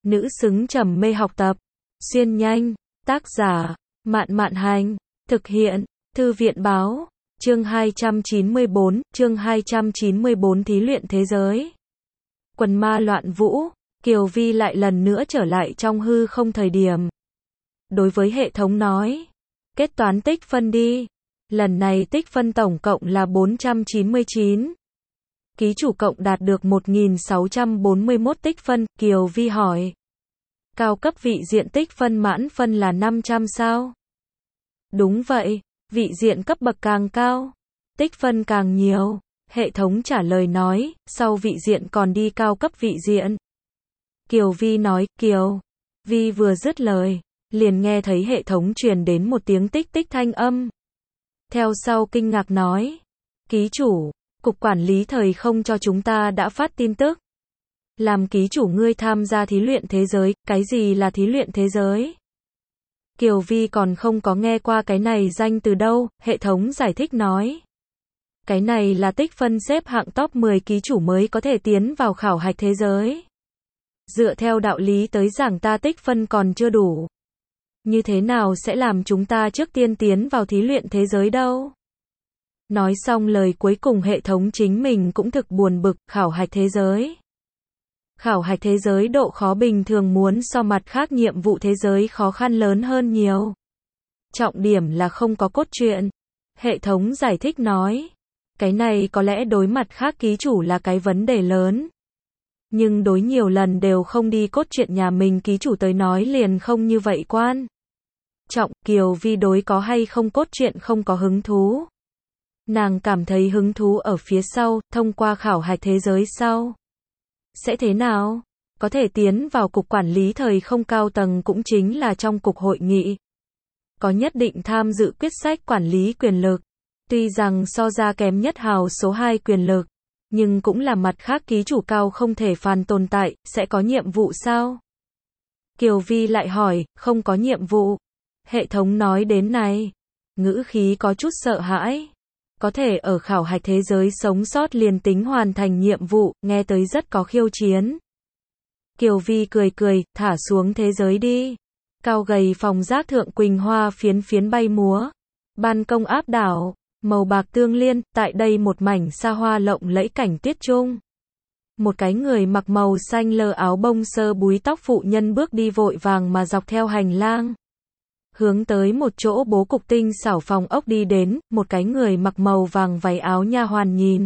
nữ xứng trầm mê học tập. Xuyên nhanh, tác giả, Mạn Mạn Hành, thực hiện, Thư viện Báo, chương 294, thí luyện thế giới. Quần ma loạn vũ, Kiều Vi lại lần nữa trở lại trong hư không thời điểm. Đối với hệ thống nói, kết toán tích phân đi. Lần này tích phân tổng cộng là 499. Ký chủ cộng đạt được 1641 tích phân, Kiều Vi hỏi. Cao cấp vị diện tích phân mãn phân là 500 sao? Đúng vậy, vị diện cấp bậc càng cao, tích phân càng nhiều. Hệ thống trả lời nói, sau vị diện còn đi cao cấp vị diện. Kiều Vi nói, Kiều Vi vừa dứt lời, liền nghe thấy hệ thống truyền đến một tiếng tích tích thanh âm. Theo sau kinh ngạc nói, ký chủ, cục quản lý thời không cho chúng ta đã phát tin tức. Làm ký chủ ngươi tham gia thí luyện thế giới, cái gì là thí luyện thế giới? Kiều Vi còn không có nghe qua cái này danh từ đâu, hệ thống giải thích nói. Cái này là tích phân xếp hạng top 10 ký chủ mới có thể tiến vào khảo hạch thế giới. Dựa theo đạo lý tới giảng ta tích phân còn chưa đủ. Như thế nào sẽ làm chúng ta trước tiên tiến vào thí luyện thế giới đâu? Nói xong lời cuối cùng hệ thống chính mình cũng thực buồn bực, khảo hạch thế giới. Khảo hạch thế giới độ khó bình thường muốn so mặt khác nhiệm vụ thế giới khó khăn lớn hơn nhiều. Trọng điểm là không có cốt truyện. Hệ thống giải thích nói. Cái này có lẽ đối mặt khác ký chủ là cái vấn đề lớn. Nhưng đối nhiều lần đều không đi cốt truyện nhà mình ký chủ tới nói liền không như vậy quan. Trọng, Kiều Vi đối có hay không cốt truyện không có hứng thú. Nàng cảm thấy hứng thú ở phía sau, thông qua khảo hạch thế giới sau. Sẽ thế nào? Có thể tiến vào cục quản lý thời không cao tầng cũng chính là trong cục hội nghị. Có nhất định tham dự quyết sách quản lý quyền lực. Tuy rằng so ra kém nhất hào số 2 quyền lực, nhưng cũng là mặt khác ký chủ cao không thể phàn tồn tại, sẽ có nhiệm vụ sao? Kiều Vi lại hỏi, không có nhiệm vụ. Hệ thống nói đến này, ngữ khí có chút sợ hãi. Có thể ở khảo hạch thế giới sống sót liền tính hoàn thành nhiệm vụ, nghe tới rất có khiêu chiến. Kiều Vi cười cười, thả xuống thế giới đi. Cao gầy phòng giác thượng quỳnh hoa phiến phiến bay múa. Ban công áp đảo, màu bạc tương liên, tại đây một mảnh xa hoa lộng lẫy cảnh tiết trung. Một cái người mặc màu xanh lơ áo bông sơ búi tóc phụ nhân bước đi vội vàng mà dọc theo hành lang. Hướng tới một chỗ bố cục tinh xảo phòng ốc đi đến, một cái người mặc màu vàng váy áo nha hoàn nhìn.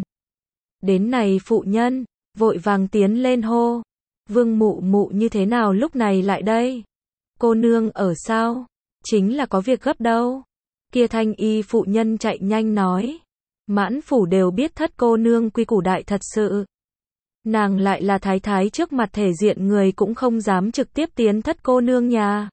Đến này phụ nhân, vội vàng tiến lên hô. Vương mụ mụ như thế nào lúc này lại đây? Cô nương ở sao? Chính là có việc gấp đâu. Kia thanh y phụ nhân chạy nhanh nói. Mãn phủ đều biết thất cô nương quy củ đại thật sự. Nàng lại là thái thái trước mặt thể diện người cũng không dám trực tiếp tiến thất cô nương nhà.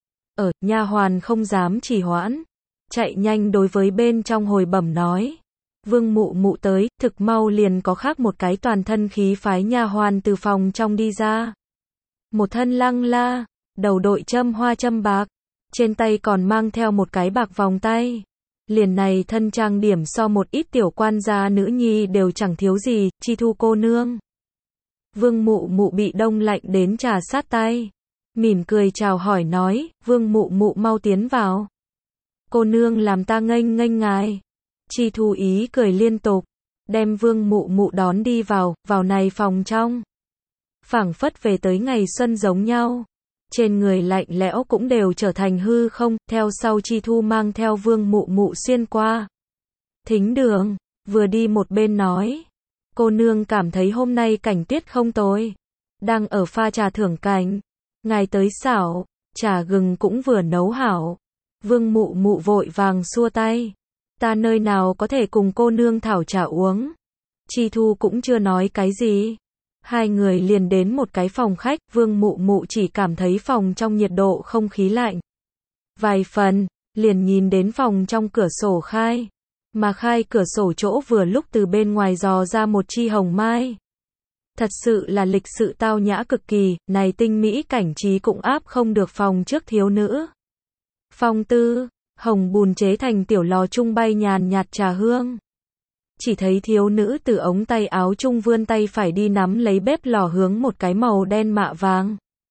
Nha hoàn không dám trì hoãn. Chạy nhanh đối với bên trong hồi bẩm nói. Vương mụ mụ tới, thực mau liền có khác một cái toàn thân khí phái nha hoàn từ phòng trong đi ra. Một thân lăng la, đầu đội châm hoa châm bạc. Trên tay còn mang theo một cái bạc vòng tay. Liền này thân trang điểm so một ít tiểu quan gia nữ nhi đều chẳng thiếu gì, Chi Thu cô nương. Vương mụ mụ bị đông lạnh đến trà sát tay. Mỉm cười chào hỏi nói, Vương mụ mụ mau tiến vào. Cô nương làm ta nghênh nghênh ngài. Chi Thu ý cười liên tục, đem Vương mụ mụ đón đi vào này phòng trong. Phảng phất về tới ngày xuân giống nhau. Trên người lạnh lẽo cũng đều trở thành hư không, theo sau Chi Thu mang theo Vương mụ mụ xuyên qua. Thính đường, vừa đi một bên nói. Cô nương cảm thấy hôm nay cảnh tiết không tồi. Đang ở pha trà thưởng cảnh. Ngài tới xảo, trà gừng cũng vừa nấu hảo. Vương mụ mụ vội vàng xua tay. Ta nơi nào có thể cùng cô nương thảo trà uống. Chi Thu cũng chưa nói cái gì. Hai người liền đến một cái phòng khách, Vương mụ mụ chỉ cảm thấy phòng trong nhiệt độ không khí lạnh. Vài phần, liền nhìn đến phòng trong cửa sổ khai. Mà khai cửa sổ chỗ vừa lúc từ bên ngoài dò ra một chi hồng mai. Thật sự là lịch sự tao nhã cực kỳ, này tinh mỹ cảnh trí cũng áp không được phòng trước thiếu nữ. Phòng tư, hồng bùn chế thành tiểu lò trung bay nhàn nhạt trà hương. Chỉ thấy thiếu nữ từ ống tay áo trung vươn tay phải đi nắm lấy bếp lò hướng một cái màu đen mạ vàng.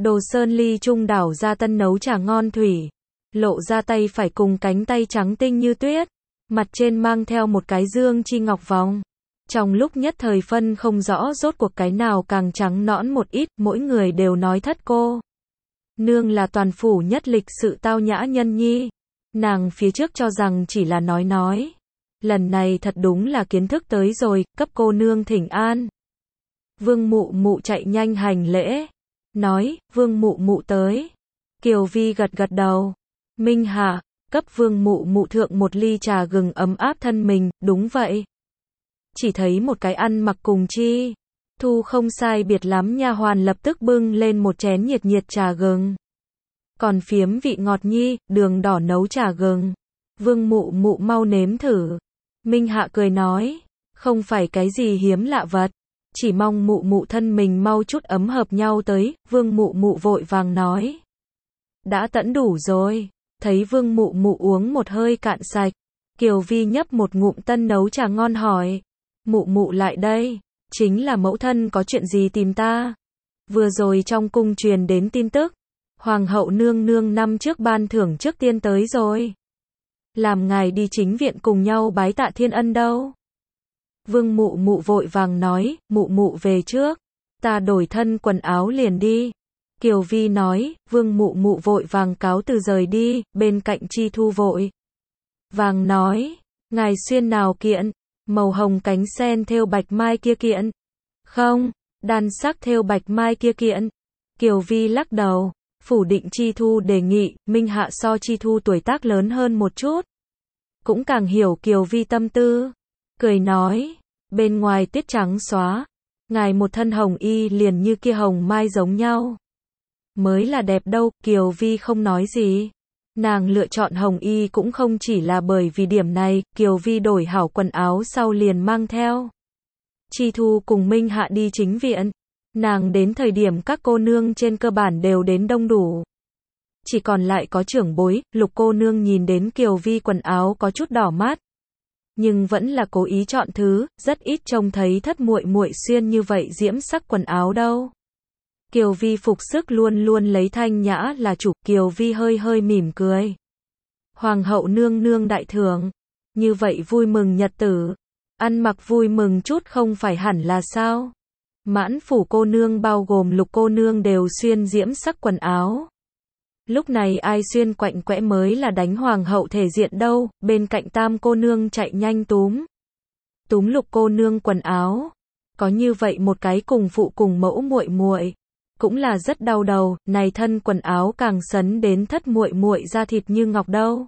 Đồ Sơn ly trung đảo ra tân nấu trà ngon thủy, lộ ra tay phải cùng cánh tay trắng tinh như tuyết, mặt trên mang theo một cái dương chi ngọc vòng. Trong lúc nhất thời phân không rõ rốt cuộc cái nào càng trắng nõn một ít, mỗi người đều nói thất cô nương là toàn phủ nhất lịch sự tao nhã nhân nhi. Nàng phía trước cho rằng chỉ là nói. Lần này thật đúng là kiến thức tới rồi, cấp cô nương thỉnh an. Vương Mụ Mụ chạy nhanh hành lễ, nói, Vương Mụ Mụ tới. Kiều Vi gật gật đầu. Minh Hạ, cấp Vương Mụ Mụ thượng một ly trà gừng ấm áp thân mình, đúng vậy. Chỉ thấy một cái ăn mặc cùng Chi Thu không sai biệt lắm nha hoàn lập tức bưng lên một chén nhiệt nhiệt trà gừng. Còn phiếm vị ngọt nhi, đường đỏ nấu trà gừng. Vương Mụ Mụ mau nếm thử. Minh Hạ cười nói, không phải cái gì hiếm lạ vật, chỉ mong Mụ Mụ thân mình mau chút ấm hợp nhau tới. Vương Mụ Mụ vội vàng nói, đã tẫn đủ rồi. Thấy Vương Mụ Mụ uống một hơi cạn sạch, Kiều Vi nhấp một ngụm tân nấu trà ngon hỏi, Mụ Mụ lại đây, chính là mẫu thân có chuyện gì tìm ta? Vừa rồi trong cung truyền đến tin tức, Hoàng hậu nương nương năm trước ban thưởng trước tiên tới rồi. Làm ngài đi chính viện cùng nhau bái tạ thiên ân đâu. Vương Mụ Mụ vội vàng nói, Mụ Mụ về trước, ta đổi thân quần áo liền đi. Kiều Vi nói, Vương Mụ Mụ vội vàng cáo từ rời đi, bên cạnh Chi Thu vội vàng nói, ngài xuyên nào kiện, màu hồng cánh sen thêu bạch mai kia kiện. Không, đan sắc thêu bạch mai kia kiện. Kiều Vi lắc đầu, phủ định Chi Thu đề nghị. Minh Hạ so Chi Thu tuổi tác lớn hơn một chút, cũng càng hiểu Kiều Vi tâm tư, cười nói, bên ngoài tuyết trắng xóa, ngài một thân hồng y liền như kia hồng mai giống nhau, mới là đẹp đâu. Kiều Vi không nói gì. Nàng lựa chọn hồng y cũng không chỉ là bởi vì điểm này. Kiều Vi đổi hảo quần áo sau liền mang theo Chi Thu cùng Minh Hạ đi chính viện. Nàng đến thời điểm các cô nương trên cơ bản đều đến đông đủ, chỉ còn lại có trưởng bối. Lục cô nương nhìn đến Kiều Vi quần áo có chút đỏ mắt, nhưng vẫn là cố ý chọn thứ, rất ít trông thấy thất muội muội xuyên như vậy diễm sắc quần áo đâu. Kiều Vi phục sức luôn luôn lấy thanh nhã là chủ. Kiều Vi hơi hơi mỉm cười. Hoàng hậu nương nương đại thưởng, như vậy vui mừng nhật tử, ăn mặc vui mừng chút không phải hẳn là sao? Mãn phủ cô nương bao gồm Lục cô nương đều xuyên diễm sắc quần áo. Lúc này ai xuyên quạnh quẽ mới là đánh hoàng hậu thể diện đâu. Bên cạnh Tam cô nương chạy nhanh túm Lục cô nương quần áo. Có như vậy một cái cùng phụ cùng mẫu muội muội, cũng là rất đau đầu. Này thân quần áo càng sấn đến thất muội muội da thịt như ngọc đâu.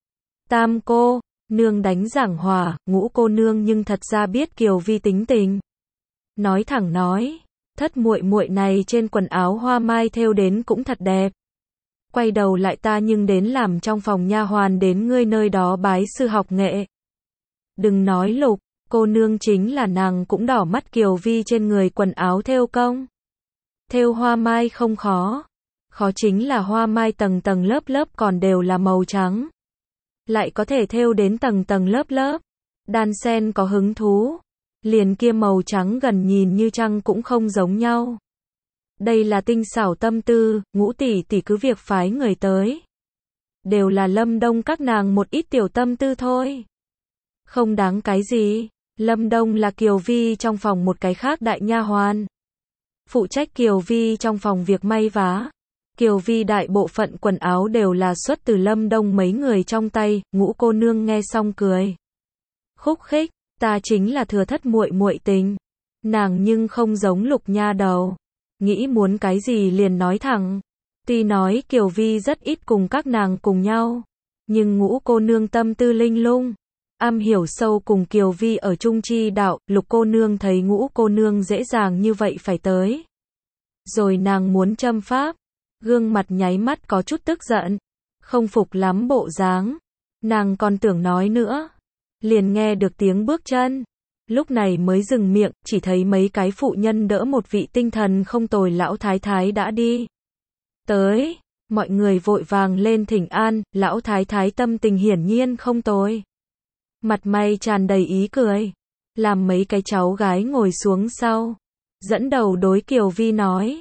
Tam cô nương đánh giảng hòa. Ngũ cô nương nhưng thật ra biết Kiều Vi tính tình, nói thẳng nói, thất muội muội này trên quần áo hoa mai thêu đến cũng thật đẹp. Quay đầu lại ta nhưng đến làm trong phòng nha hoàn đến ngươi nơi đó bái sư học nghệ. Đừng nói Lục cô nương, chính là nàng cũng đỏ mắt Kiều Vi trên người quần áo thêu công. Thêu hoa mai không khó, khó chính là hoa mai tầng tầng lớp lớp còn đều là màu trắng, lại có thể thêu đến tầng tầng lớp lớp, đan sen có hứng thú. Liền kia màu trắng gần nhìn như trăng cũng không giống nhau. Đây là tinh xảo tâm tư. Ngũ tỷ tỷ cứ việc phái người tới, đều là Lâm Đông các nàng một ít tiểu tâm tư thôi, không đáng cái gì. Lâm Đông là Kiều Vi trong phòng một cái khác đại nha hoàn, phụ trách Kiều Vi trong phòng việc may vá. Kiều Vi đại bộ phận quần áo đều là xuất từ Lâm Đông mấy người trong tay. Ngũ cô nương nghe xong cười khúc khích, ta chính là thừa thất muội muội tình. Nàng nhưng không giống Lục nha đầu, nghĩ muốn cái gì liền nói thẳng. Tuy nói Kiều Vi rất ít cùng các nàng cùng nhau, nhưng Ngũ cô nương tâm tư linh lung, am hiểu sâu cùng Kiều Vi ở chung chi đạo. Lục cô nương thấy Ngũ cô nương dễ dàng như vậy phải tới, rồi nàng muốn châm pháp, gương mặt nháy mắt có chút tức giận, không phục lắm bộ dáng. Nàng còn tưởng nói nữa, liền nghe được tiếng bước chân, lúc này mới dừng miệng. Chỉ thấy mấy cái phụ nhân đỡ một vị tinh thần không tồi lão thái thái đã đi tới. Mọi người vội vàng lên thỉnh an. Lão thái thái tâm tình hiển nhiên không tồi, mặt mày tràn đầy ý cười, làm mấy cái cháu gái ngồi xuống sau, dẫn đầu đối Kiều Vi nói,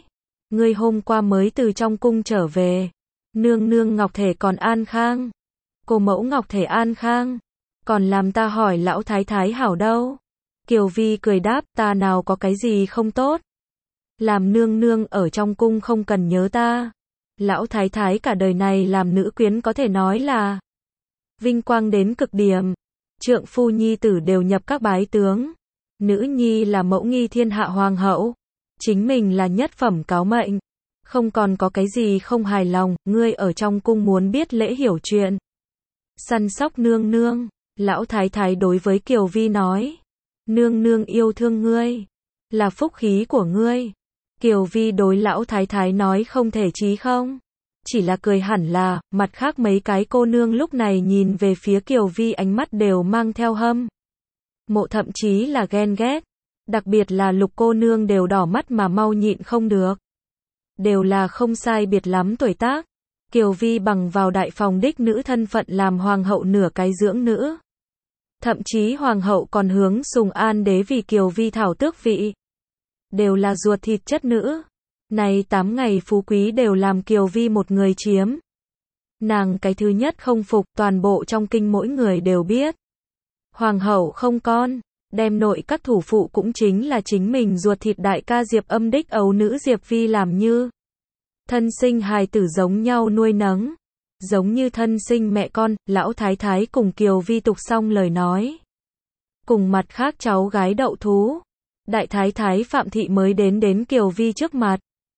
ngươi hôm qua mới từ trong cung trở về. Nương nương Ngọc Thể còn an khang. Cô mẫu Ngọc Thể an khang. Còn làm ta hỏi lão thái thái hảo đâu. Kiều Vi cười đáp, ta nào có cái gì không tốt. Làm nương nương ở trong cung không cần nhớ ta. Lão thái thái cả đời này làm nữ quyến có thể nói là vinh quang đến cực điểm. Trượng phu nhi tử đều nhập các bái tướng. Nữ nhi là mẫu nghi thiên hạ hoàng hậu. Chính mình là nhất phẩm cáo mệnh. Không còn có cái gì không hài lòng, ngươi ở trong cung muốn biết lễ hiểu chuyện. Săn sóc nương nương. Lão thái thái đối với Kiều Vi nói. Nương nương yêu thương ngươi. Là phúc khí của ngươi. Kiều Vi đối lão thái thái nói không thể chí không. Chỉ là cười hẳn là, mặt khác mấy cái cô nương lúc này nhìn về phía Kiều Vi ánh mắt đều mang theo hâm mộ thậm chí là ghen ghét. Đặc biệt là Lục cô nương đều đỏ mắt mà mau nhịn không được. Đều là không sai biệt lắm tuổi tác. Kiều Vi bằng vào đại phòng đích nữ thân phận làm hoàng hậu nửa cái dưỡng nữ. Thậm chí hoàng hậu còn hướng Sùng An đế vì Kiều Vi thảo tước vị. Đều là ruột thịt chất nữ. Này 8 ngày phú quý đều làm Kiều Vi một người chiếm. Nàng cái thứ nhất không phục, toàn bộ trong kinh mỗi người đều biết. Hoàng hậu không con, đem nội các thủ phụ cũng chính là chính mình ruột thịt đại ca Diệp Âm đích ấu nữ Diệp Vi làm như thân sinh hài tử giống nhau nuôi nấng. Giống như thân sinh mẹ con, lão thái thái cùng Kiều Vi tục xong lời nói. Cùng mặt khác cháu gái đậu thú. Đại thái thái Phạm Thị mới đến Kiều Vi trước mặt.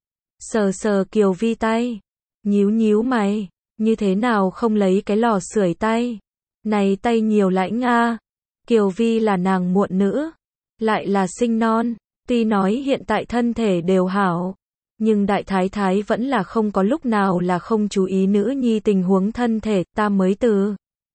Sờ sờ Kiều Vi tay. Nhíu nhíu mày. Như thế nào không lấy cái lò sưởi tay. Này tay nhiều lãnh a. Kiều Vi là nàng muộn nữ. Lại là sinh non. Tuy nói hiện tại thân thể đều hảo. Nhưng đại thái thái vẫn là không có lúc nào là không chú ý nữ nhi tình huống thân thể. Ta mới từ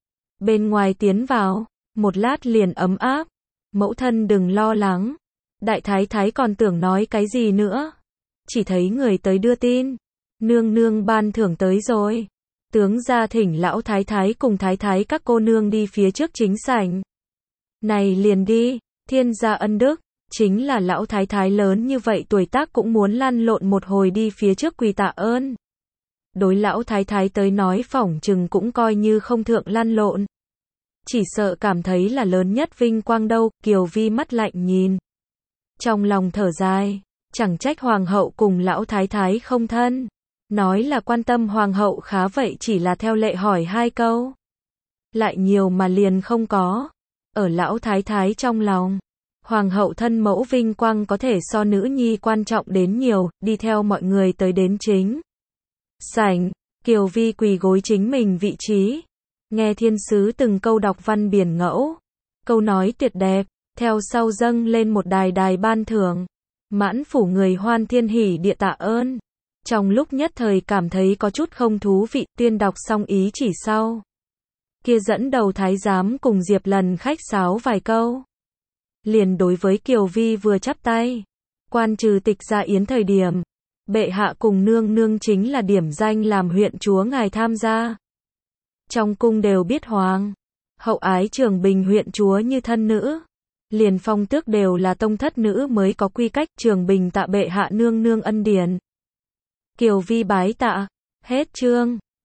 bên ngoài tiến vào. Một lát liền ấm áp. Mẫu thân đừng lo lắng. Đại thái thái còn tưởng nói cái gì nữa. Chỉ thấy người tới đưa tin. Nương nương ban thưởng tới rồi. Tướng ra thỉnh lão thái thái cùng thái thái các cô nương đi phía trước chính sảnh. Này liền đi, thiên gia ân đức. Chính là lão thái thái lớn như vậy tuổi tác cũng muốn lăn lộn một hồi đi phía trước quỳ tạ ơn. Đối lão thái thái tới nói phỏng chừng cũng coi như không thượng lăn lộn. Chỉ sợ cảm thấy là lớn nhất vinh quang đâu. Kiều Vi mắt lạnh nhìn. Trong lòng thở dài. Chẳng trách hoàng hậu cùng lão thái thái không thân. Nói là quan tâm hoàng hậu khá vậy chỉ là theo lệ hỏi 2 câu. Lại nhiều mà liền không có. Ở lão thái thái trong lòng. Hoàng hậu thân mẫu vinh quang có thể so nữ nhi quan trọng đến nhiều, đi theo mọi người tới đến chính sảnh. Kiều Vi quỳ gối chính mình vị trí. Nghe thiên sứ từng câu đọc văn biển ngẫu. Câu nói tuyệt đẹp, theo sau dâng lên một đài ban thưởng. Mãn phủ người hoan thiên hỉ địa tạ ơn. Trong lúc nhất thời cảm thấy có chút không thú vị, tuyên đọc xong ý chỉ sau. Kia dẫn đầu thái giám cùng Diệp Lần khách sáo vài câu. Liền đối với Kiều Vi vừa chắp tay. Quan trừ tịch gia yến thời điểm. Bệ hạ cùng nương nương chính là điểm danh làm huyện chúa ngài tham gia. Trong cung đều biết hoàng hậu ái Trường Bình huyện chúa như thân nữ. Liền phong tước đều là tông thất nữ mới có quy cách. Trường Bình tạ bệ hạ nương nương ân điển. Kiều Vi bái tạ. Hết chương.